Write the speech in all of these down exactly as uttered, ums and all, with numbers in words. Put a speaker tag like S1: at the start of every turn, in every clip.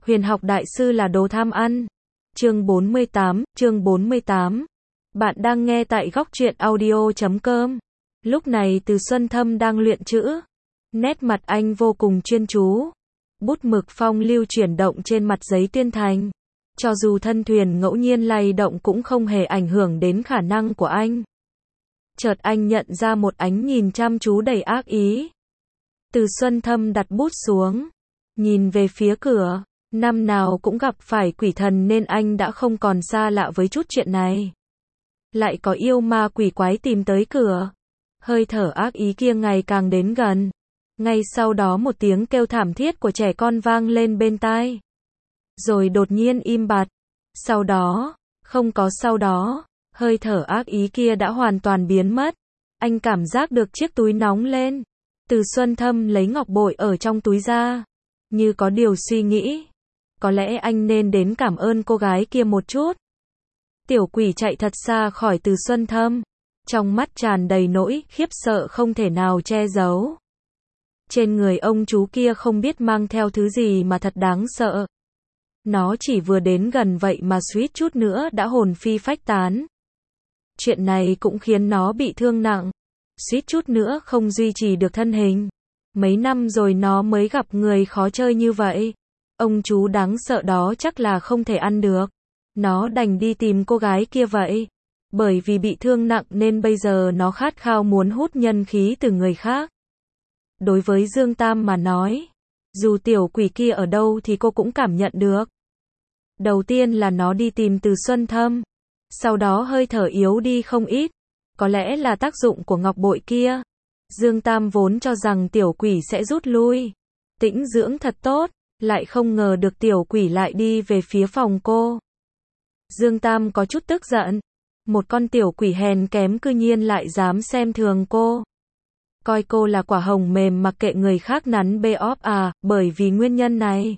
S1: Huyền học đại sư là đồ tham ăn. Chương bốn mươi tám, chương bốn mươi tám. Bạn đang nghe tại góc truyện audio chấm com. Lúc này Từ Xuân Thâm đang luyện chữ. Nét mặt anh vô cùng chuyên chú. Bút mực phong lưu chuyển động trên mặt giấy tuyên thành. Cho dù thân thuyền ngẫu nhiên lay động cũng không hề ảnh hưởng đến khả năng của anh. Chợt anh nhận ra một ánh nhìn chăm chú đầy ác ý. Từ Xuân Thâm đặt bút xuống, nhìn về phía cửa. Năm nào cũng gặp phải quỷ thần nên anh đã không còn xa lạ với chút chuyện này. Lại có yêu ma quỷ quái tìm tới cửa. Hơi thở ác ý kia ngày càng đến gần. Ngay sau đó một tiếng kêu thảm thiết của trẻ con vang lên bên tai. Rồi đột nhiên im bặt. Sau đó, không có sau đó, hơi thở ác ý kia đã hoàn toàn biến mất. Anh cảm giác được chiếc túi nóng lên. Từ Xuân Thâm lấy ngọc bội ở trong túi ra. Như có điều suy nghĩ. Có lẽ anh nên đến cảm ơn cô gái kia một chút. Tiểu quỷ chạy thật xa khỏi Từ Xuân Thâm. Trong mắt tràn đầy nỗi khiếp sợ không thể nào che giấu. Trên người ông chú kia không biết mang theo thứ gì mà thật đáng sợ. Nó chỉ vừa đến gần vậy mà suýt chút nữa đã hồn phi phách tán. Chuyện này cũng khiến nó bị thương nặng. Suýt chút nữa không duy trì được thân hình. Mấy năm rồi nó mới gặp người khó chơi như vậy. Ông chú đáng sợ đó chắc là không thể ăn được. Nó đành đi tìm cô gái kia vậy. Bởi vì bị thương nặng nên bây giờ nó khát khao muốn hút nhân khí từ người khác. Đối với Dương Tam mà nói, dù tiểu quỷ kia ở đâu thì cô cũng cảm nhận được. Đầu tiên là nó đi tìm Từ Xuân Thâm. Sau đó hơi thở yếu đi không ít. Có lẽ là tác dụng của ngọc bội kia. Dương Tam vốn cho rằng tiểu quỷ sẽ rút lui. Tĩnh dưỡng thật tốt. Lại không ngờ được tiểu quỷ lại đi về phía phòng cô. Dương Tam có chút tức giận. Một con tiểu quỷ hèn kém cư nhiên lại dám xem thường cô. Coi cô là quả hồng mềm mặc kệ người khác nắn bê óp à, bởi vì nguyên nhân này.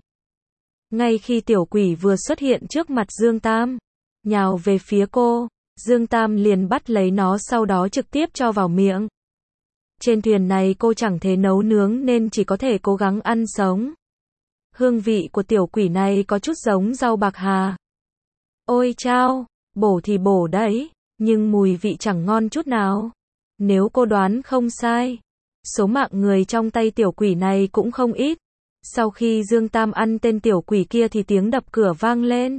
S1: Ngay khi tiểu quỷ vừa xuất hiện trước mặt Dương Tam, nhào về phía cô, Dương Tam liền bắt lấy nó sau đó trực tiếp cho vào miệng. Trên thuyền này cô chẳng thể nấu nướng nên chỉ có thể cố gắng ăn sống. Hương vị của tiểu quỷ này có chút giống rau bạc hà. Ôi chao, bổ thì bổ đấy, nhưng mùi vị chẳng ngon chút nào. Nếu cô đoán không sai, số mạng người trong tay tiểu quỷ này cũng không ít. Sau khi Dương Tam ăn tên tiểu quỷ kia thì tiếng đập cửa vang lên.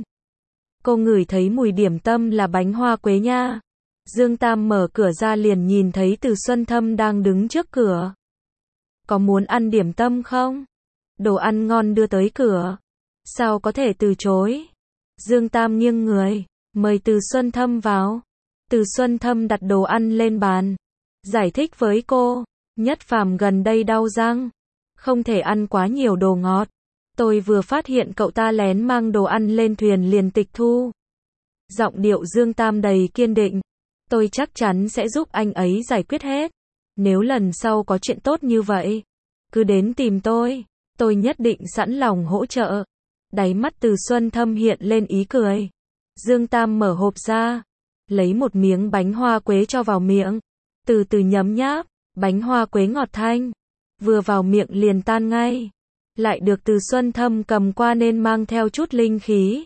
S1: Cô ngửi thấy mùi điểm tâm là bánh hoa quế nha. Dương Tam mở cửa ra liền nhìn thấy Từ Xuân Thâm đang đứng trước cửa. Có muốn ăn điểm tâm không? Đồ ăn ngon đưa tới cửa. Sao có thể từ chối? Dương Tam nghiêng người, mời Từ Xuân Thâm vào. Từ Xuân Thâm đặt đồ ăn lên bàn. Giải thích với cô, Nhất Phàm gần đây đau răng. Không thể ăn quá nhiều đồ ngọt. Tôi vừa phát hiện cậu ta lén mang đồ ăn lên thuyền liền tịch thu. Giọng điệu Dương Tam đầy kiên định. Tôi chắc chắn sẽ giúp anh ấy giải quyết hết. Nếu lần sau có chuyện tốt như vậy, cứ đến tìm tôi. Tôi nhất định sẵn lòng hỗ trợ. Đáy mắt Từ Xuân Thâm hiện lên ý cười. Dương Tam mở hộp ra, lấy một miếng bánh hoa quế cho vào miệng. Từ từ nhấm nháp, bánh hoa quế ngọt thanh. Vừa vào miệng liền tan ngay. Lại được Từ Xuân Thâm cầm qua nên mang theo chút linh khí.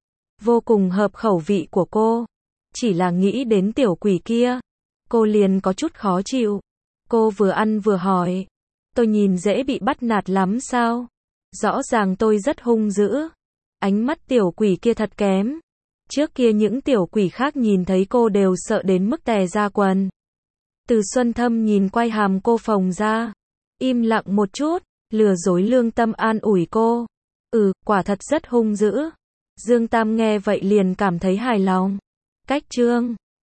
S1: Vô cùng hợp khẩu vị của cô. Chỉ là nghĩ đến tiểu quỷ kia, cô liền có chút khó chịu. Cô vừa ăn vừa hỏi. Tôi nhìn dễ bị bắt nạt lắm sao? Rõ ràng tôi rất hung dữ. Ánh mắt tiểu quỷ kia thật kém. Trước kia những tiểu quỷ khác nhìn thấy cô đều sợ đến mức tè ra quần. Từ Xuân Thâm nhìn quay hàm cô phồng ra. Im lặng một chút, lừa dối lương tâm an ủi cô. Ừ, quả thật rất hung dữ. Dương Tam nghe vậy liền cảm thấy hài lòng. Cách chương